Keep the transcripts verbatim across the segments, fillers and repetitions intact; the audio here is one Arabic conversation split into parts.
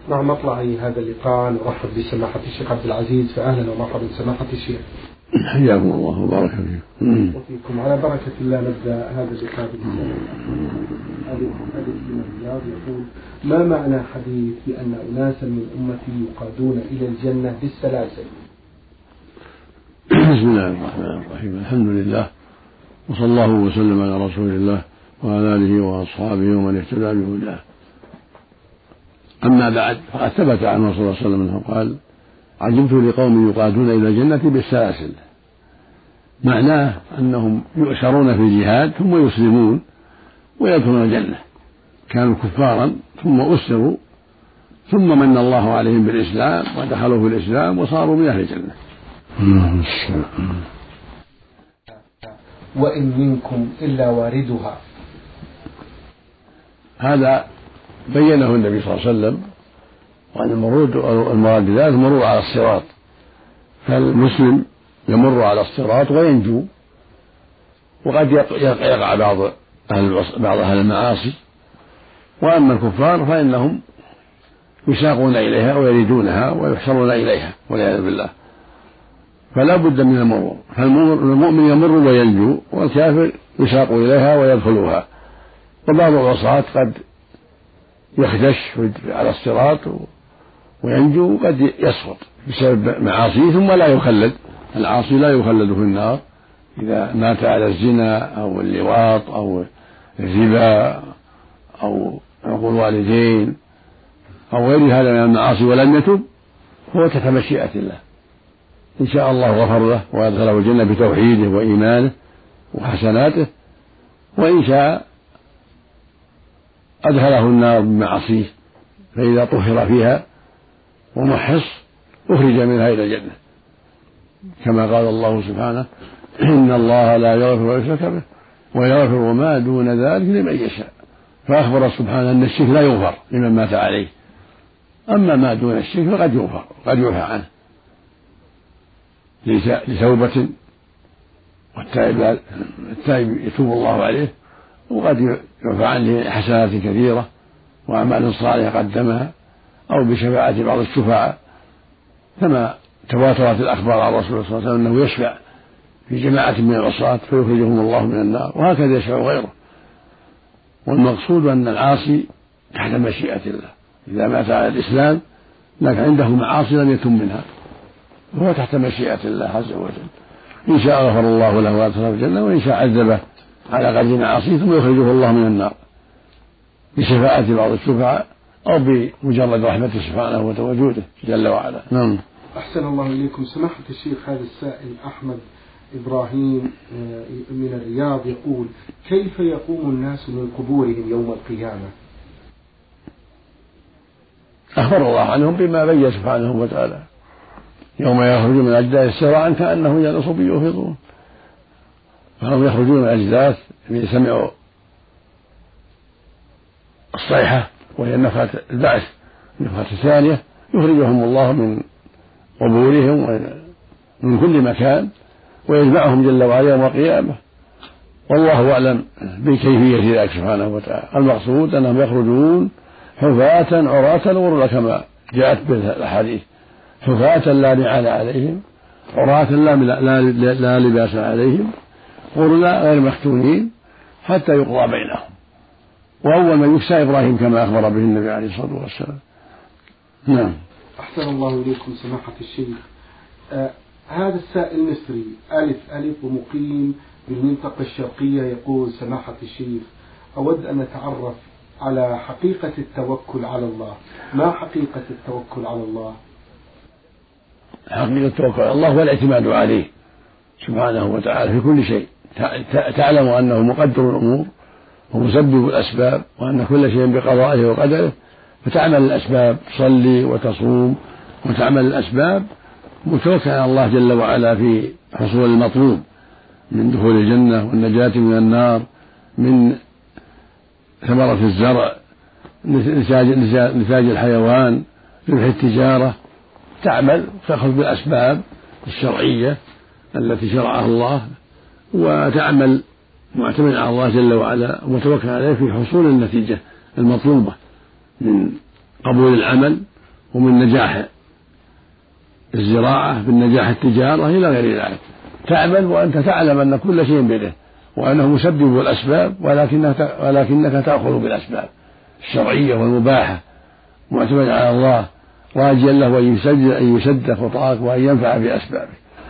مع مطلع هذا اللقاء نرحب بسماحة الشيخ عبد العزيز، فأهلا ومرحبا سماحة الشيخ. حياكم الله وبارك فيكم. وفيكم. على بركة الله نبدأ هذا اللقاء بالرسالة. ألف ألف من الرياض يقول: ما معنى حديث بأن أناسا من أمتي يقادون إلى الجنة بالسلاسل؟ بسم الله الرحمن الرحيم، الحمد لله وصلى الله وسلم على رسول الله وعلى آله وأصحابه ومن اهتدى بهداه. أما بعد، فقد ثبت عنه صلى الله عليه وسلم أنه قال: عجبت لقوم يقادون إلى الجنة بالسلاسل. معناه أنهم يؤسرون في الجهاد ثم يسلمون ويدخلون الجنة، كانوا كفارا ثم أسروا ثم من الله عليهم بالإسلام ودخلوا في الإسلام وصاروا من أهل الجنة. وإن منكم إلا واردها. هذا بينه النبي صلى الله عليه وسلم، وأن المراد بذلك المرور على الصراط، فالمسلم يمر على الصراط وينجو، وقد يقع بعض أهل بعض أهل المعاصي، وأما الكفار فإنهم يساقون إليها ويريدونها ويحشرون إليها والعياذ بالله، فلا بد من المرور. فالمؤمن يمر وينجو، والكافر يساق إليها ويدخلها. وبعض العصاة قد يخدش على الصراط وينجو، وقد يسقط بسبب معاصيه ثم لا يخلد. العاصي لا يخلد في النار إذا مات على الزنا أو اللواط أو الربا أو عقوق الوالدين أو غير هذا من المعاصي ولم يتب، هو تحت مشيئة الله، إن شاء الله غفر له وأدخله الجنة بتوحيده وإيمانه وحسناته، وإن شاء أدخله النار بمعاصيه، فإذا طهر فيها ومحص أخرج منها إلى الجنة، كما قال الله سبحانه: إن الله لا يغفر أن يشرك به ويغفر ما دون ذلك لمن يشاء. فأخبر سبحانه أن الشرك لا يغفر لمن مات عليه، أما ما دون الشرك فقد يغفر، قد يعفى عنه لتوبة، والتائب التائب يتوب الله عليه، وقد يعفى عنه حسنات كثيرة وأعمال صالحة قدمها، أو بشفاعة بعض الشفعاء، كما تواترت الأخبار عن الرسول صلى الله عليه وسلم أنه يشفع في جماعة من العصاة فيخرجهم الله من النار، وهكذا يشفع غيره. والمقصود أن العاصي تحت مشيئة الله، إذا مات على الإسلام لكن عنده معاصي لم يتم منها، وهو تحت مشيئة الله عز وجل، إن شاء غفر الله له وأدخله الجنة، وإن شاء عذبه على قدر معاصيه ثم يخرجه الله من النار بشفاعة بعض الشفعاء أو بمجرد رحمته سبحانه وتوجده جل وعلا. نعم. أحسن الله إليكم. سماحة الشيخ، هذا السائل أحمد إبراهيم من الرياض يقول: كيف يقوم الناس من قبورهم يوم القيامة؟ أخبر الله عنهم بما بين سبحانه وتعالى: يوم يخرجون من الأجداث سراعا كأنهم إلى نصب يوفضون. فهم يخرجون من الأجداث من سمعوا الصيحة وهي النفخة البعث، النفخة الثانية، يخرجهم الله من قبورهم ومن كل مكان ويجمعهم جل وعلا يوم القيامة، والله أعلم بكيفية ذلك سبحانه وتعالى. المقصود أنهم يخرجون حفاة عراة غرلا كما جاءت بالأحاديث، حفاة لا نعال عليهم، عراة لا, لا, لا لباس عليهم، غرلا غير مختونين، حتى يقضى بينهم. وأول من يكسى إبراهيم كما أخبر به النبي عليه الصلاة والسلام. نعم. أحسن الله إليكم سماحة الشيخ. آه هذا السائل مصري ألف ألف ومقيم بالمنطقة الشرقية يقول: سماحة الشيخ، أود أن أتعرف على حقيقة التوكل على الله. ما حقيقة التوكل على الله؟ حقيقة التوكل على الله والاعتماد عليه سبحانه وتعالى في كل شيء. تعلم أنه مقدر الأمور ومسبب الأسباب، وأن كل شيء بقضائه وقدره، فتعمل الأسباب، تصلي وتصوم وتعمل الأسباب متوكل على الله جل وعلا في حصول المطلوب من دخول الجنة والنجاة من النار، من ثمرة الزرع، نتاج الحيوان، ربح التجارة. تعمل تأخذ بالأسباب الشرعية التي شرعها الله، وتعمل معتمد على الله جل وعلا ومتوكل عليه في حصول النتيجة المطلوبة من قبول العمل ومن نجاح الزراعة بالنجاح التجارة إلى غير ذلك. تعمل وأنت تعلم أن كل شيء بيده وأنه مسبب الأسباب، ولكنك, ولكنك تأخذ بالأسباب الشرعية والمباحة معتمد على الله راجيا له أن يسد خطاك وأن ينفع بأسبابه.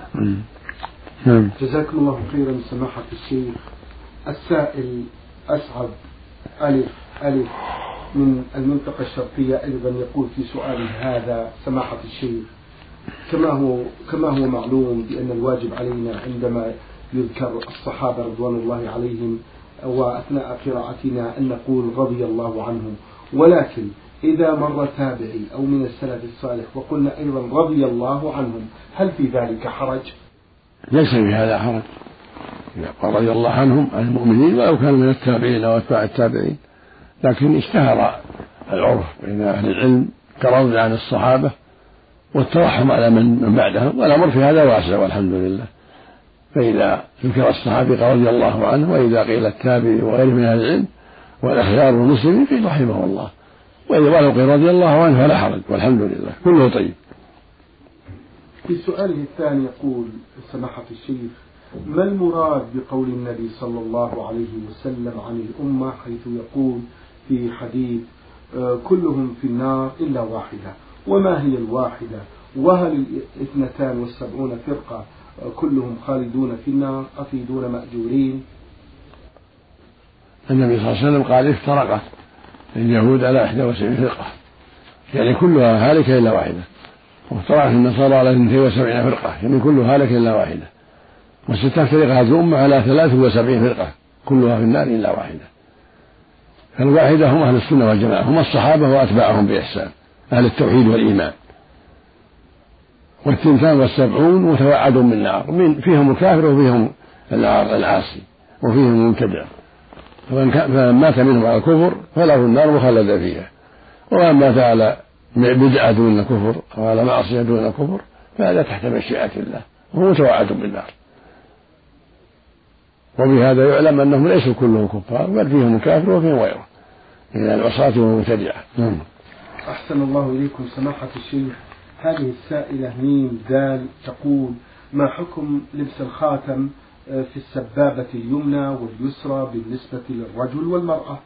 جزاكم الله خيرا سماحة الشيخ. السائل أسعد ألف ألف من المنطقة الشرقية أيضا يقول في سؤاله هذا: سماحة الشيخ، كما هو كما هو معلوم بأن الواجب علينا عندما يذكر الصحابة رضوان الله عليهم وأثناء قراءتنا أن نقول رضي الله عنهم، ولكن إذا مر تابعي أو من السلف الصالح وقلنا أيضا رضي الله عنهم، هل في ذلك حرج؟ ليس في هذا حرج. رضي الله عنهم عن المؤمنين ولو كانوا من التابعين أو أتباع التابعين، لكن اشتهر العرف بين أهل العلم كرضي عن الصحابة والترحم على من بعدهم، والأمر في هذا واسع والحمد لله. فإذا ذكر الصحابي رضي الله عنه، وإذا قيل التابعي وغيره من أهل العلم والأخيار والمسلمين قيل رحمه الله، وإذا ولو قيل رضي الله عنه فلا حرج والحمد لله، كله طيب. في سؤاله الثاني يقول سماحة الشيخ: ما المراد بقول النبي صلى الله عليه وسلم عن الأمة حيث يقول في حديث كلهم في النار إلا واحدة؟ وما هي الواحدة؟ وهل الاثنتان والسبعون فرقة كلهم خالدون في النار أفيدون مأجورين؟ النبي صلى الله عليه وسلم قال افترقت اليهود على إحدى وسبعين فرقة، يعني كلها هالكة إلا واحدة، وافترقت النصارى على اثنتين وسبعين فرقة، يعني كلها هالكة إلا واحدة، وستفترق هذه الأمة على ثلاث وسبعين فرقة كلها في النار إلا واحدة. فالواحدة هم أهل السنة والجماعة، هم الصحابة وأتباعهم بإحسان أهل التوحيد والإيمان. والثنتان والسبعون متوعدون بالنار، من فيهم الكافر وفيهم العاصي وفيهم المبتدع، فمن مات منهم على الكفر فله النار مخلدا فيها، ومن مات على بدعة دون كفر أو على معصية دون كفر فهذا تحت مشيئة الله وهو متوعد بالنار. وبهذا يعلم أنهم ليسوا كلهم كفار، بل فيهم الكافر وفيهم غيره من العصاة والمبتدعة. أحسن الله إليكم سماحة الشيخ. هذه السائلة ميم دال تقول: ما حكم لبس الخاتم في السبابة اليمنى واليسرى بالنسبة للرجل والمرأة؟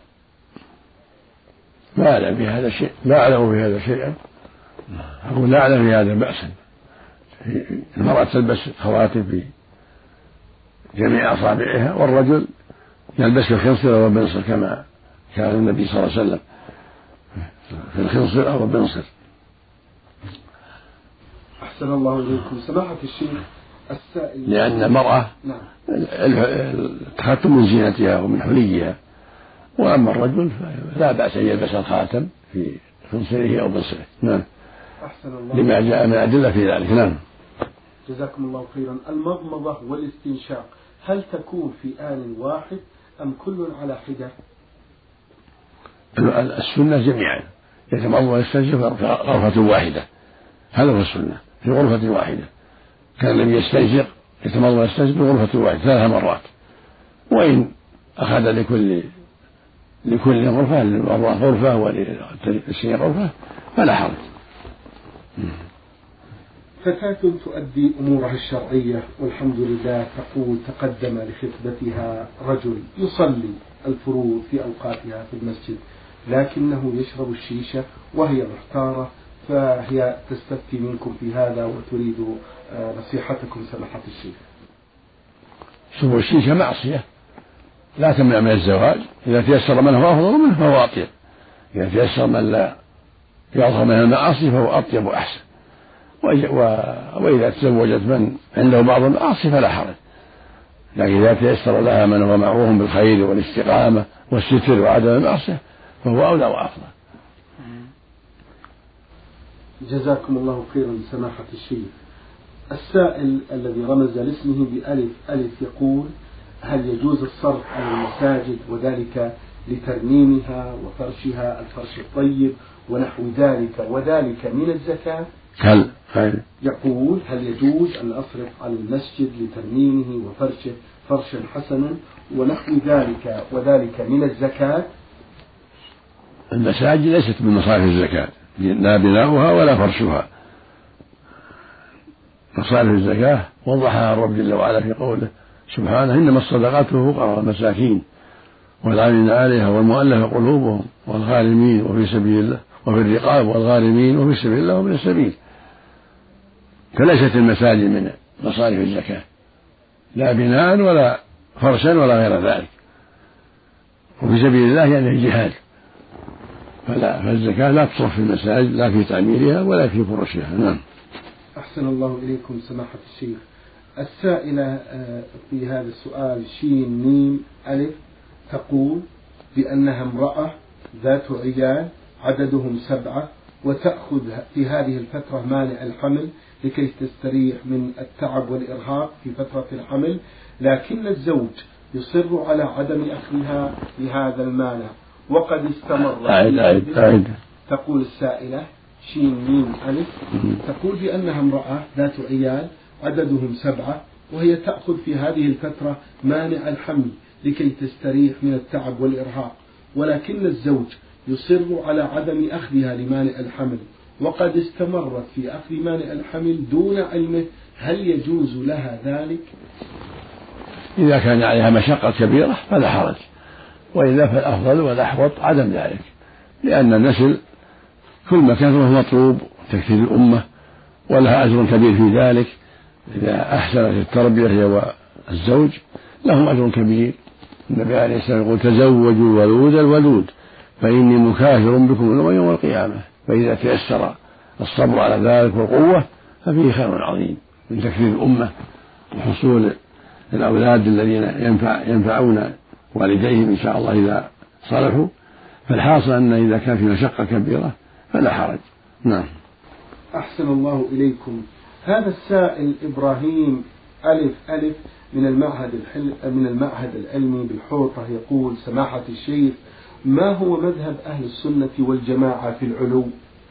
ما أعلم بهذا شيء، لا أعلم بهذا شيئا، أقول لا أعلم بهذا بأسا. المرأة تلبس خواتم في جميع أصابعها، والرجل يلبس الخنصر والبنصر كما كان النبي صلى الله عليه وسلم في الخنصر أو البنصر. أحسن الله إليكم سماحة الشيخ. السائل لأن المرأة نعم التخاتم من زينتها ومن حليها، وأما الرجل لا بأس أن يلبس الخاتم في خنصره أو بنصره. نعم. أحسن الله لما جاء من أدلة في ذلك. نعم. جزاكم الله خيرا. المضمضة والاستنشاق هل تكون في آن واحد أم كل على حدة؟ السنة جميعا يتمضمض ويستنشق في غرفة واحدة، هذا هو السنة، في غرفة واحدة. كان النبي يستنشق يتمضمض ويستنشق في غرفة واحدة ثلاث مرات، وإن أخذ لكل لكل غرفة للمرة غرفة وللسنة غرفة فلا حرج. فتاة تؤدي أمورها الشرعية والحمد لله، تقول تقدم لخطبتها رجل يصلي الفروض في أوقاتها في المسجد، لكنه يشرب الشيشة وهي محتارة، فهي تستفتي منكم في هذا وتريد نصيحتكم سماحة الشيخ. شرب الشيشة معصية لا تمنع من الزواج، إذا تيسر من هو أفضل منه فهو أطيب، إذا تيسر من لا يظهر من المعاصي فهو أطيب وأحسن، وإذا تزوجت من عنده بعض المعاصي فلا حرج، لكن إذا تيسر لها من هو معروف بالخير والاستقامة والستر وعدم المعصية فهو أولى وأفضل. جزاكم الله خيرا سماحة الشيخ. السائل الذي رمز لاسمه بألف ألف يقول: هل يجوز الصرف على المساجد وذلك لترميمها وفرشها الفرش الطيب ونحو ذلك وذلك من الزكاة؟ هل هل يقول: هل يجوز أن أصرف على المسجد لترميمه وفرشه فرشا حسنا ونحو ذلك وذلك من الزكاة؟ المساجد ليست من مصارف الزكاة، لا بناؤها ولا فرشها. مصارف الزكاة وضحها الرب جل وعلا في قوله سبحانه إنما الصدقات للفقراء والمساكين والعاملين عليها والمؤلفة قلوبهم والغارمين وفي سبيل الله وفي الرقاب والغارمين وفي سبيل الله وابن السبيل. فليست المساجد من مصارف الزكاة لا بناء ولا فرشا ولا غير ذلك. وفي سبيل الله يعني الجهاد، فلا فالزكاة لا تصرف في المساجد لا في تعميرها ولا في فرشها. نعم. أحسن الله إليكم سماحة الشيخ. السائلة في هذا السؤال شين ميم ألف تقول بأنها امرأة ذات عيال عددهم سبعة وتأخذ في هذه الفترة مانع الحمل لكي تستريح من التعب والإرهاق في فترة الحمل، لكن الزوج يصر على عدم أخذها بهذا المانع وقد استمر. أعد أعد أعد. تقول السائلة شين ميم ألف تقول بأنها امرأة ذات عيال عددهم سبعة وهي تأخذ في هذه الفترة مانع الحمل لكي تستريح من التعب والإرهاق، ولكن الزوج يصر على عدم أخذها لمانع الحمل وقد استمرت في أخذ مانع الحمل دون علمه، هل يجوز لها ذلك؟ إذا كان عليها مشقة كبيرة فلا حرج، وإذا فالأفضل والأحوط عدم ذلك، لأن النسل كل ما كان هو مطلوب تكثير الأمة ولها أجر كبير في ذلك. إذا أحسنت التربية هي والزوج لهم أجر كبير. النبي عليه السلام يقول تزوجوا الولود الولود فإني مكاثر بكم الأمم يوم القيامة. فإذا تيسر الصبر على ذلك والقوة ففيه خير عظيم من تكثير الأمة وحصول الأولاد الذين ينفع ينفعون والديهم إن شاء الله إذا صلحوا. فالحاصل أن إذا كان في مشقة كبيرة فلا حرج. نعم. أحسن الله إليكم. هذا السائل إبراهيم ألف ألف من المعهد من المعهد العلمي بالحوطة يقول سماحة الشيخ ما هو مذهب أهل السنة والجماعة في العلو؟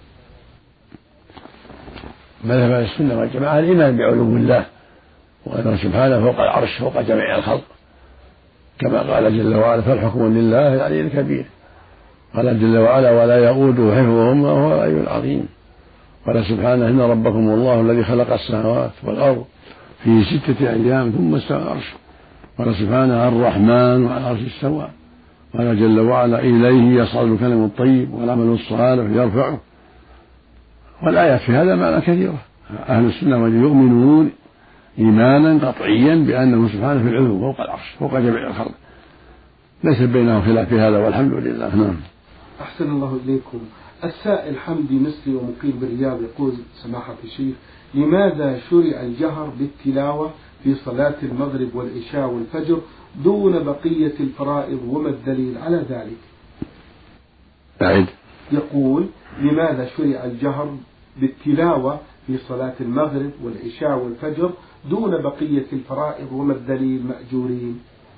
مذهب أهل السنة والجماعة الإيمان بعلو الله وأنه سبحانه فوق العرش فوق جميع الخلق، كما قال جل وعلا فالحكم لله العلي الكبير. قال جل وعلا ولا يؤوده حفظهما وهو العلي العظيم. قال سبحانه إن ربكم الله الذي خلق السماوات والأرض في ستة أيام ثم استوى على العرش. قال سبحانه الرحمن وعلى العرش استوى. قال جل وعلا إليه يصعد الكلم الطيب والعمل الصالح يرفعه. والآيات في هذا معنى كثيرة. أهل السنة يؤمنون إيمانا قطعيا بأنه سبحانه في العلو فوق العرش فوق جميع الخلق، ليس بينهم خلاف في هذا والحمد لله. نعم. أحسن الله إليكم. السائل حمدي مصري ومقيم بالرياض يقول سماحة الشيخ لماذا شرع الجهر بالتلاوة في صلاة المغرب والعشاء والفجر دون بقية الفرائض وما الدليل على ذلك؟ بعيد. يقول لماذا شرع الجهر بالتلاوة في صلاة المغرب والعشاء والفجر دون بقية الفرائض وما الدليل مأجورين؟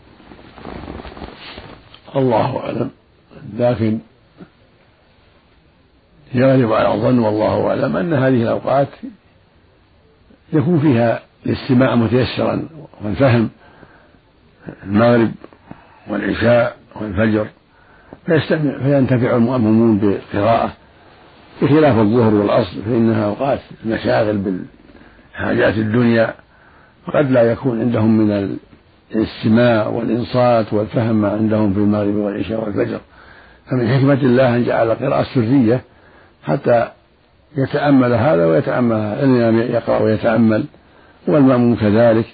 الله أعلم، لكن يغلب على الظن والله أعلم أن هذه الأوقات يكون فيها الاستماع متيسرا والفهم، المغرب والعشاء والفجر فينتفع المؤمنون بالقراءة، بخلاف الظهر والعصر فإنها أوقات المشاغل بالحاجات الدنيا، وقد لا يكون عندهم من الاستماع والإنصات والفهم ما عندهم في المغرب والعشاء والفجر. فمن حكمة الله أن جعل القراءة سرية حتى يتأمل هذا ويتأمل هذا، الإمام يقرأ ويتأمل والمأموم كذلك،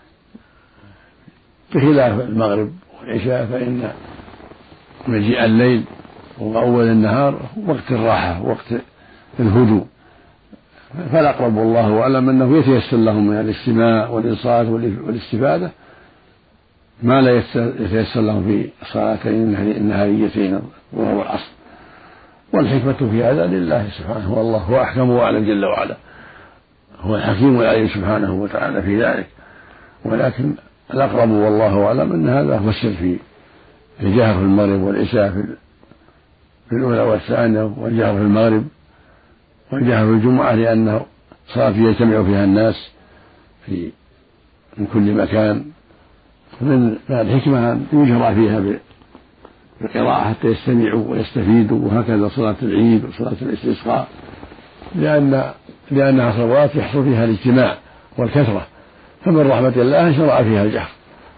بخلاف المغرب والعشاء فإن مجيء الليل وأول النهار وقت الراحة وقت الهدوء، فالأقرب والله أعلم أنه يتيسر لهم من الاستماع والإنصات والاستفادة ما لا يتيسر لهم في الصلاتين النهاريتين وهو العصر. والحكمة في هذا لله سبحانه، والله هو أحكم وأعلم جل وعلا، هو الحكيم العليم سبحانه وتعالى في ذلك. ولكن الأقرب والله أعلم أن هذا هو السر في الجهر في المغرب والعشاء في الأولى والثانية، والجهر في المغرب والجهر في الجمعة، لأنه صلاة يجتمع فيها الناس في من كل مكان، من الحكمة أن يجهر فيها القراءة حتى يستمعوا ويستفيدوا، وهكذا صلاة العيد وصلاة الاستسقاء، لأن لأنها صلوات يحصل فيها الاجتماع والكثرة، فمن رحمة الله شرع فيها الجهر.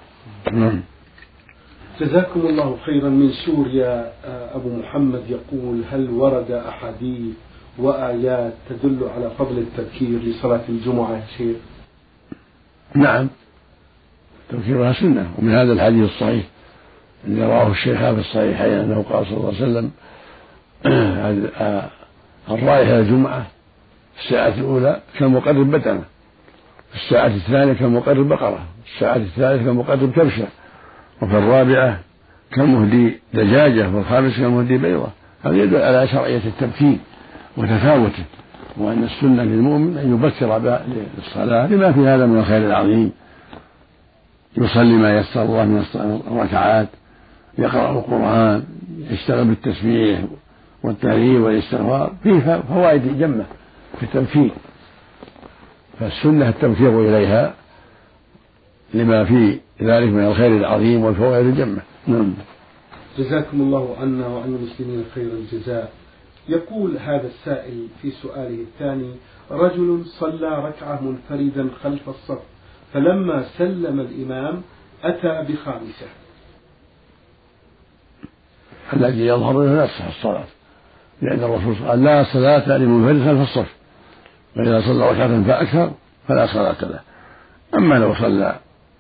جزاكم الله خيرا. من سوريا أبو محمد يقول: هل ورد أحاديث وآيات تدل على فضل التبكير لصلاة الجمعة يا شيخ؟ نعم، تبكيرها سنة، ومن هذا الحديث الصحيح الذي رواه الشيخان في الصحيحين أنه قال صلى الله عليه وسلم: الرائحة الجمعة في الساعة الأولى كمقرب بدنة، في الساعة الثانية كمقرب بقرة، في الساعة الثالثة كمقرب كبشة، وفي الرابعة كمهدي دجاجة، وفي الخامسة كمهدي بيضة. هذا يدل على شرعية التبكير وتفاوته، وأن السنة للمؤمن أن يبكر للصلاة لما في هذا من الخير العظيم، يصلي ما يسر الله من الركعات، يقرأ القرآن، يشتغل بالتسبيح والتهليل والاستغفار، فيه فوائد جمة في التبكير، فالسنة التبكير إليها لما في ذلك من الخير العظيم والفوائد الجمة. نعم. جزاكم الله عنا وعن المسلمين خير الجزاء. يقول هذا السائل في سؤاله الثاني: رجل صلى ركعة منفردا خلف الصف، فلما سلم الإمام أتى بخامسة. الذي يظهر لا تصح الصلاة، لأن الرسول قال: لا صلاة لمنفرد خلف الصف، وإذا صلى ركعة فأكثر فلا صلاة له. أما لو صلى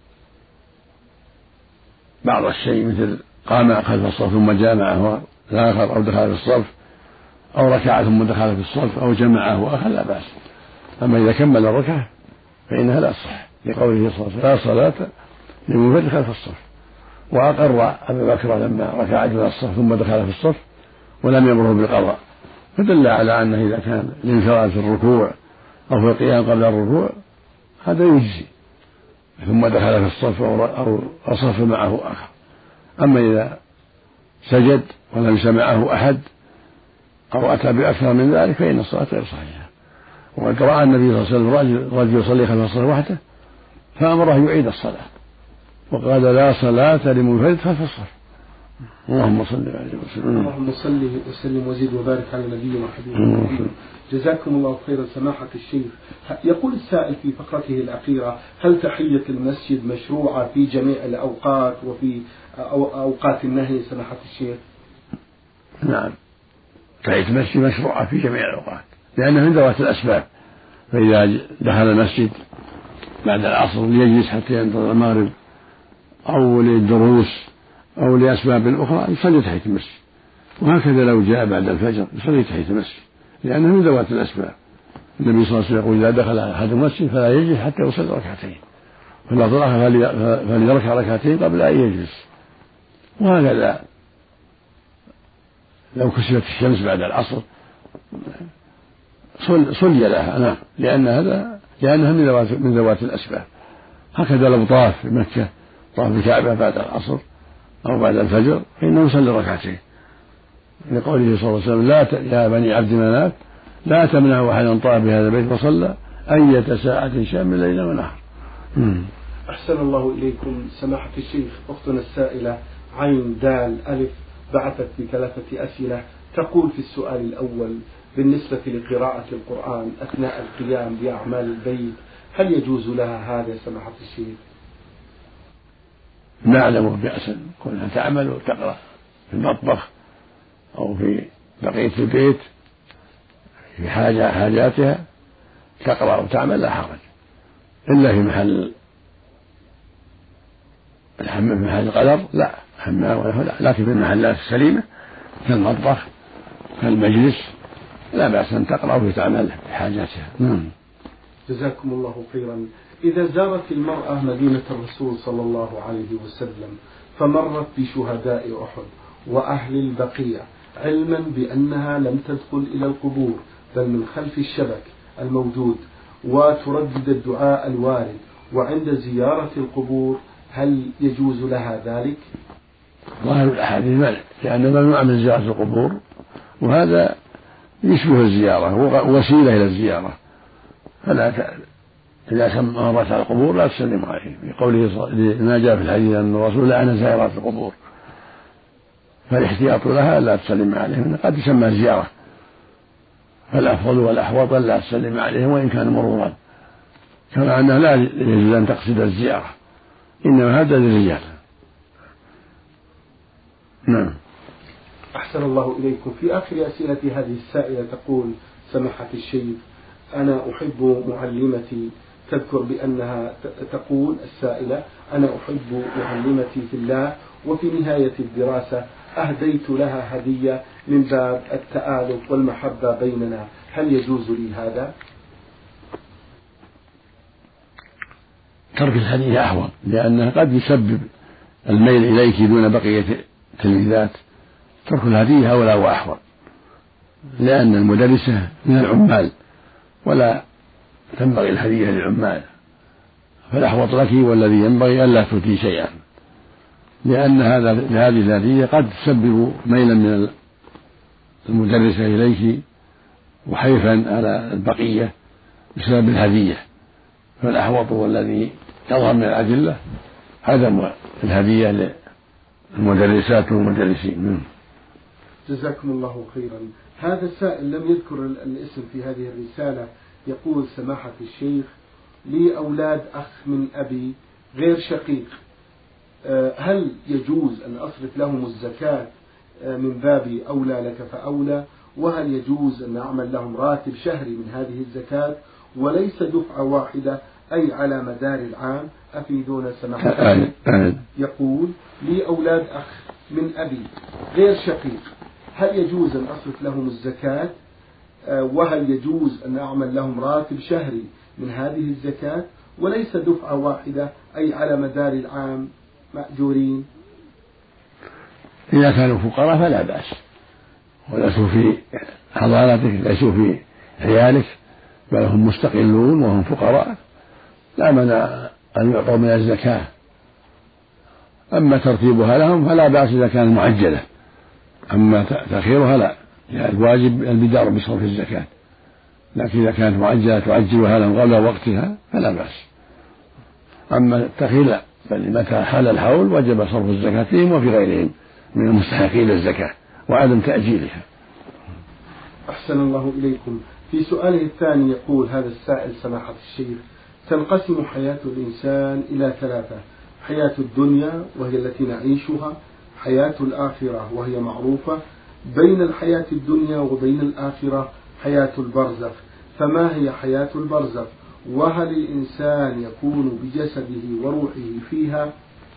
بعض الشيء مثل قام خلف الصف ثم جامعه الآخر، أو دخل في الصف، أو ركع ثم دخل في الصف، أو جمعه وأخر، لا بأس. أما إذا كمل الركعة فإنها لا تصح، لقوله صلى الله عليه وسلم: لا صلاة لمنفرد خلف الصف. وأقر أبو بكر لما ركع دون الصف ثم دخل في الصف ولم يمره بالقضاء، فدل على أنه إذا كان الانفراد في الركوع أو في القيام قبل الركوع هذا يجزي، ثم دخل في الصف أو أصف معه آخر. أما إذا سجد ولم يسمعه أحد أو أتى بأكثر من ذلك فإن الصلاة غير صحيحة. وقد رأى النبي صلى الله عليه وسلم رجل يصلي خلف الصف وحده فأمره يعيد الصلاة، وقال: لا صلاة لمنفرد خلف الصف. اللهم صل عليه وسلم. اللهم صل وسلم وزد وبارك على نبينا وحبيبنا. جزاكم الله خيرا سماحة الشيخ. يقول السائل في فقرته الأخيرة: هل تحية المسجد مشروعة في جميع الأوقات وفي أوقات النهي سماحة الشيخ؟ نعم، تحية المسجد مشروعة في جميع الأوقات، لأنه من ذوات الأسباب. فإذا دخل المسجد بعد العصر ليجلس حتى ينتظر المغرب أو للدروس أو لأسباب أخرى يصلي تحية المسجد، وهكذا لو جاء بعد الفجر يصلي تحية المسجد، لأنه من ذوات الأسباب. النبي صلى الله عليه وسلم يقول: إذا دخل أحد المسجد فلا يجلس حتى يصلي ركعتين، فإذا ضرح فليركع ركعتين قبل أن يجلس. وهكذا لو كسفت الشمس بعد العصر صلي لها، نعم، لأن هذا لأنها من ذوات من ذوات الأسباب. هكذا لو طاف في مكة، طاف الكعبة بعد العصر أو بعد الفجر فإنه يصلي ركعتين، لقوله صلى الله عليه وسلم: لا ت... يا بني عبد مناف لا تمنعوا أحدا طاف بهذا البيت وصلى أية ساعة شاء من ليل ونهار. أحسن الله إليكم سماحة الشيخ. أختنا السائلة عين دال ألف بعثت بثلاثة أسئلة، تقول في السؤال الأول: بالنسبة لقراءة القرآن أثناء القيام بأعمال البيت هل يجوز لها هذا سماحة الشيخ؟ نعلم بأسا كونها تعمل وتقرأ في المطبخ أو في بقية البيت في حاجة حاجاتها تقرأ وتعمل لا حرج، إلا في محل الحمام في محل القدر لا حمام ولا لا، لكن في المحلات السليمة كالمطبخ كالمجلس لا بأس أن تقرأ وتعمل في حاجاتها. نعم. جزاكم الله خيرا. إذا زارت المرأة مدينة الرسول صلى الله عليه وسلم فمرت بشهداء أحد وأهل البقيع علما بأنها لم تدخل إلى القبور بل من خلف الشبك الموجود وتردد الدعاء الوارد، وعند زيارة القبور هل يجوز لها ذلك؟ ظاهر الأحاديث منع، لأن ممنوع من زيارة القبور، وهذا يشبه الزيارة ووسيلة إلى الزيارة، فلا إذا مرت على القبور لا تسلم عليه، بقوله ما جاء في الحديث أن الرسول لعن زائرات القبور، فالاحتياط لها لا تسلم عليهم، قد تسمى زيارة، فالأفضل والأحوط لا تسلم عليهم وإن كان مرورا، كما أنه لا يجوز أن تقصد الزيارة، إنما هذا للرجال. نعم. أحسن الله إليكم. في آخر أسئلة هذه السائلة تقول سماحة الشيخ: أنا أحب معلمتي، تذكر بأنها تقول السائلة: أنا أحب معلمتي في الله، وفي نهاية الدراسة أهديت لها هدية من باب التآلف والمحبة بيننا، هل يجوز لي هذا؟ ترك الهدية أحوط، لأنه قد يسبب الميل إليك دون بقية التلميذات. ترك الهدية أولى وأحوط، لأن المدرسة من العمال ولا تنبغي الهدية للعمال، فالأحوط لك والذي ينبغي ألا تؤتي شيئا، لأن هذا هذه الهدية قد تسبب ميلا من المدرسة إليك وحيفا على البقية بسبب الهدية، فالأحوط والذي يظهر من الأدلة عدم الهدية للمدرسات والمدرسين. جزاكم الله خيرا. هذا السائل لم يذكر الاسم في هذه الرسالة، يقول سماحة الشيخ: لي أولاد أخ من أبي غير شقيق، هل يجوز أن أصرف لهم الزكاة من باب أولى لك فأولى؟ وهل يجوز أن أعمل لهم راتب شهري من هذه الزكاة وليس دفعة واحدة أي على مدار العام؟ أفيدونا سماحة الشيخ. يقول: لي أولاد أخ من أبي غير شقيق، هل يجوز أن أصرف لهم الزكاة؟ وهل يجوز أن أعمل لهم راتب شهري من هذه الزكاة وليس دفعة واحدة أي على مدار العام مأجورين؟ إذا كانوا فقراء فلا بأس، وليسوا في حضانتك، ليسوا في عيالك، بل هم مستقلون وهم فقراء، لا منع أن يعطوا من الزكاة. أما ترتيبها لهم فلا بأس إذا كانت معجلة، أما تأخيرها لا، يعني الواجب البدار بصرف الزكاة، لكن إذا كانت معجلة تعجلها لهم قبل وقتها فلا بأس. أما التأخير لا، بل متى حال الحول وجب صرف الزكاة فيهم وفي غيرهم من المستحقين للزكاة وعدم تأجيلها. أحسن الله إليكم. في سؤاله الثاني يقول هذا السائل سماحة الشيخ: تنقسم حياة الإنسان إلى ثلاثة: حياة الدنيا وهي التي نعيشها، حياة الآخرة وهي معروفة، بين الحياة الدنيا وبين الآخرة حياة البرزخ، فما هي حياة البرزخ؟ وهل الإنسان يكون بجسده وروحه فيها؟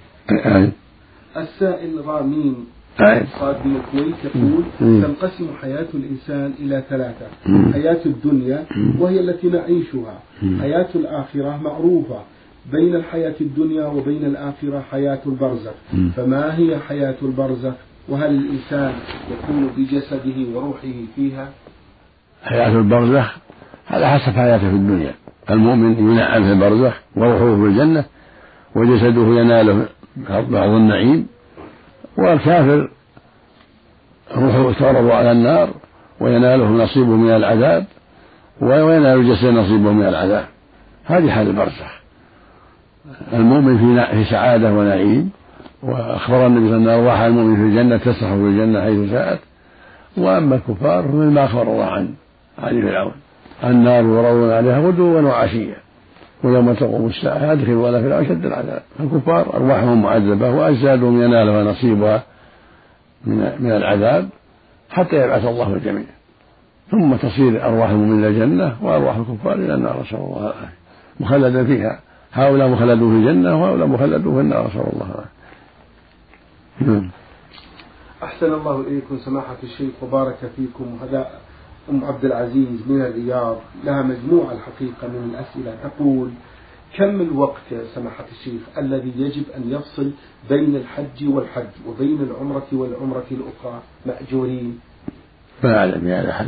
السائل رامين صاد من الكويت يقول: تنقسم حياة الإنسان إلى ثلاثة: حياة الدنيا وهي التي نعيشها، حياة الآخرة معروفة، بين الحياة الدنيا وبين الآخرة حياة البرزخ، فما هي حياة البرزخ؟ وهل الإنسان يكون بجسده وروحه فيها؟ حياة البرزخ على حسب حياته في الدنيا، المؤمن ينعم في البرزخ وروحه في الجنة وجسده يناله بعض النعيم، والكافر روحه تعرض على النار ويناله نصيبه من العذاب وينال الجسد نصيبه من العذاب. هذه حال البرزخ. المؤمن في سعادة ونعيم، وأخبر النبي صلى الله عليه وسلم: أرواح المؤمن في الجنة تسرح في الجنة حيث شاءت. وأما الكفار مثل ما أخبر الله عن آل فرعون: النار يرون عليها غدوا وعشيا ويوم تقوم الساعة أدخلوا آل فرعون أشد العذاب. الكفار أرواحهم معذبة وأجسادهم ينالها نصيبها من العذاب حتى يبعث الله الجميع، ثم تصير أرواح المؤمنين إلى الجنة وأرواح الكفار إلى النار، نسأل الله العافية، مخلدا فيها، هؤلاء مخلدون في الجنة وهؤلاء مخلدون في النار، نسأل الله العافية. أحسن الله إليكم سماحة الشيخ وبارك فيكم. هذا أم عبد العزيز من الرياض، لها مجموعة الحقيقة من الأسئلة، تقول: كم الوقت يا سماحة الشيخ الذي يجب أن يفصل بين الحج والحج وبين العمرة والعمرة الأخرى مأجورين؟ ما أعلم يا الحج،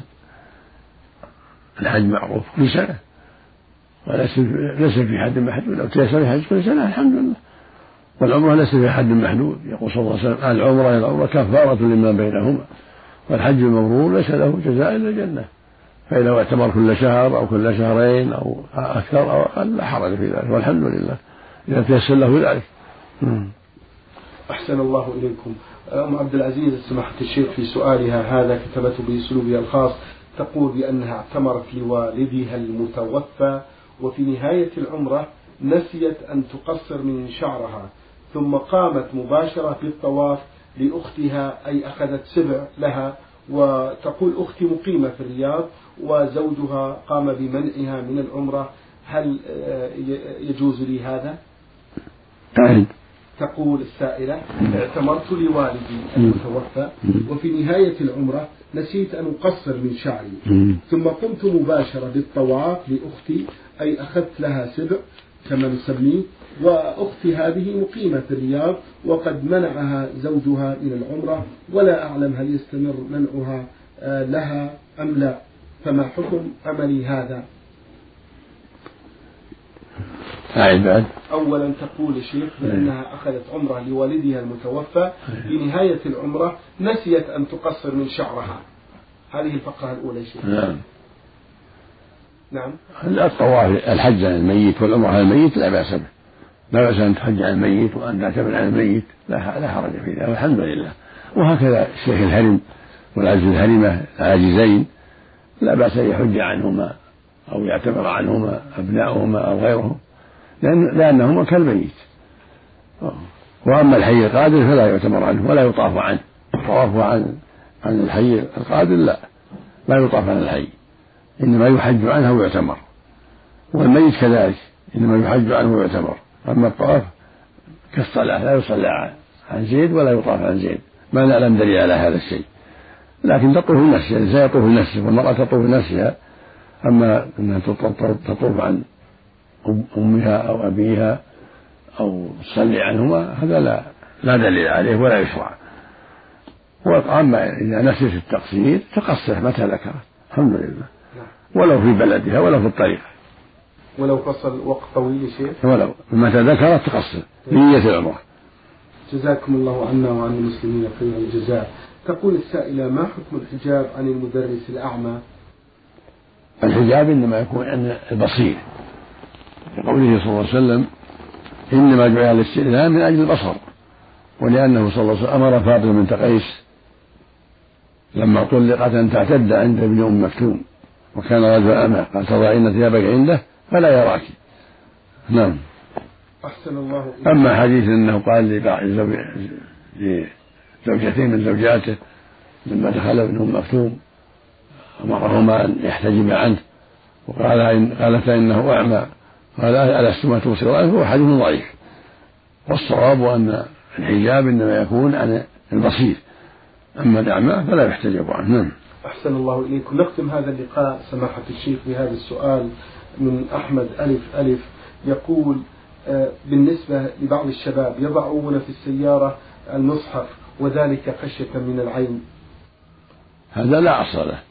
الحج معروف كل سنة وليس في حد محدود، لو تيسر الحج كل سنة الحمد لله، والعمرة ليس في حد محدود. يقول صلى الله عليه وسلم: العمرة إلى العمرة كفارة لما بينهما، والحج المبرور ليس له جزاء إلا الجنة، فإذا اعتبر كل شهر أو كل شهرين أو أكثر أو أقل لا حرج في ذلك، والحمد لله إذا تيسر له ذلك. أحسن الله إليكم. أم عبد العزيز سماحة الشيخ في سؤالها هذا كتبته بأسلوبها الخاص، تقول بأنها اعتمرت لوالدها المتوفى وفي نهاية العمرة نسيت أن تقصر من شعرها، ثم قامت مباشرة بالطواف لأختها أي أخذت سبع لها، وتقول أختي مقيمة في الرياض وزوجها قام بمنعها من العمرة، هل يجوز لي هذا؟ تقول السائلة اعتمرت لوالدي المتوفى وفي نهاية العمرة نسيت أن أقصر من شعري، ثم قمت مباشرة بالطواف لأختي أي أخذت لها سبع كما نسميه، وأختي هذه مقيمة في الرياض وقد منعها زوجها من العمرة، ولا أعلم هل يستمر منعها لها أم لا، فما حكم عملي هذا؟ أولا تقول الشيخ بأنها أخذت عمرة لوالدها المتوفى في نهاية العمرة نسيت أن تقصر من شعرها، هذه الفقرة الأولى شيخ. نعم نعم. الطواف الحج عن الميت والعمرة عن الميت لا بأس به، لا بأس أن تحج عن الميت وأن تعتمر عن الميت، لا حرج في ذلك والحمد لله. وهكذا الشيخ الهرم والعجز الهرمة العاجزين لا بأس أن يحج عنهما أو يعتمر عنهما أبناؤهما أو غيرهم، لأن لأنهما كالميت. وأما الحي القادر فلا يعتمر عنه ولا يطاف عنه، الطواف عن عن الحي القادر لا لا يطاف عن الحي، إنما يحج عنه ويعتمر، والميت كذلك إنما يحج عنه ويعتمر. أما الطواف كالصلاة لا يصلى عن زيد ولا يطاف عن زيد، ما نعلم دليل على هذا الشيء، لكن تطوف نفسها، الإنسان يطوف نفسه والمرأة تطوف نفسها. أما أنها تطوف عن أمها أو أبيها أو تصلي عنهما هذا لا لا دليل عليه ولا يشرع. وأما إذا نسيت التقصير تقصر متى ذكرت الحمد لله، ولو في بلدها ولو في الطريق، ولو فصل وقت طويل شيخ، ولو متى ذكرت تقصر بنية العمرة. جزاكم الله عنا وعن المسلمين خير الجزاء. تقول السائلة ما حكم الحجاب عن المدرس الأعمى؟ الحجاب إنما يكون عن البصير، لقوله صلى الله عليه وسلم إنما جعل الاستئذان من أجل البصر، ولأنه صلى الله عليه وسلم أمر فاطمة بنت قيس لما طلقت أن تعتد عند ابن أم مكتوم وكان رجل أمه، قال تضعين ثيابك عنده فلا يراك. نعم. أحسن الله. أما حديث أنه قال لزوجتين من زوجاته لما دخل ابن أم مكتوم أمرهما أن يحتجب عنه وقال إن قالتا إنه أعمى قال ألستما تبصران، هو حديث ضعيف، والصواب أن الحجاب إنما يكون عن البصير، أما الأعمى فلا يحتجب عنه. أحسن الله إليكم. نختم هذا اللقاء سماحة الشيخ بهذا السؤال من أحمد ألف ألف، يقول بالنسبة لبعض الشباب يضعون في السيارة المصحف وذلك خشية من العين، هذا لا أصل له،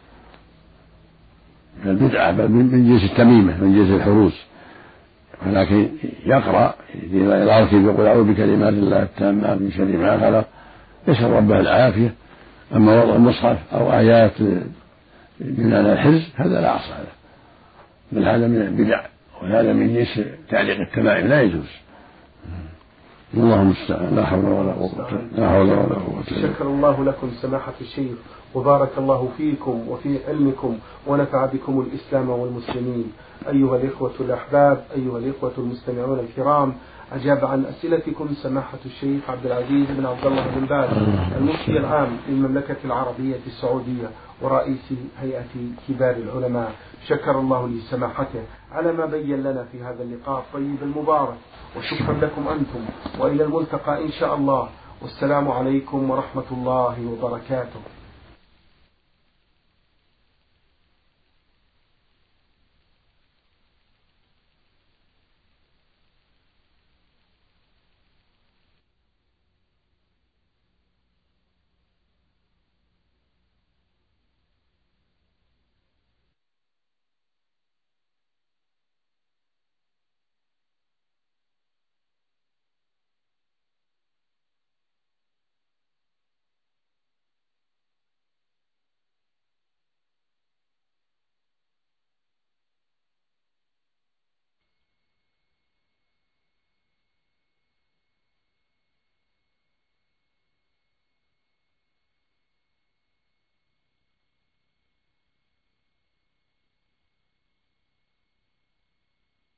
البدعة من جنس التميمة من جنس الحروس، ولكن يقرأ إذا العرف يقول أعوذ بكلمات الله التامة من شر ما خلق يسأل ربه العافية. أما وضع المصحف أو آيات من الحرز هذا لا أصل له، بل هذا من البدع وهذا من جنس تعليق التمائم لا يجوز. اللهم المستعان، لا حول ولا قوة لا حول ولا قوة. شكر الله لكم سماحة الشيخ وبارك الله فيكم وفي علمكم ونفع بكم الإسلام والمسلمين. أيها الإخوة الأحباب، أيها الإخوة المستمعون الكرام، أجاب عن أسئلتكم سماحة الشيخ عبد العزيز بن عبد الله بن باز المفتي العام للمملكة العربية السعودية ورئيس هيئة كبار العلماء. شكر الله لسماحته على ما بين لنا في هذا اللقاء الطيب المبارك، وشكرا لكم أنتم، وإلى الملتقى إن شاء الله، والسلام عليكم ورحمة الله وبركاته.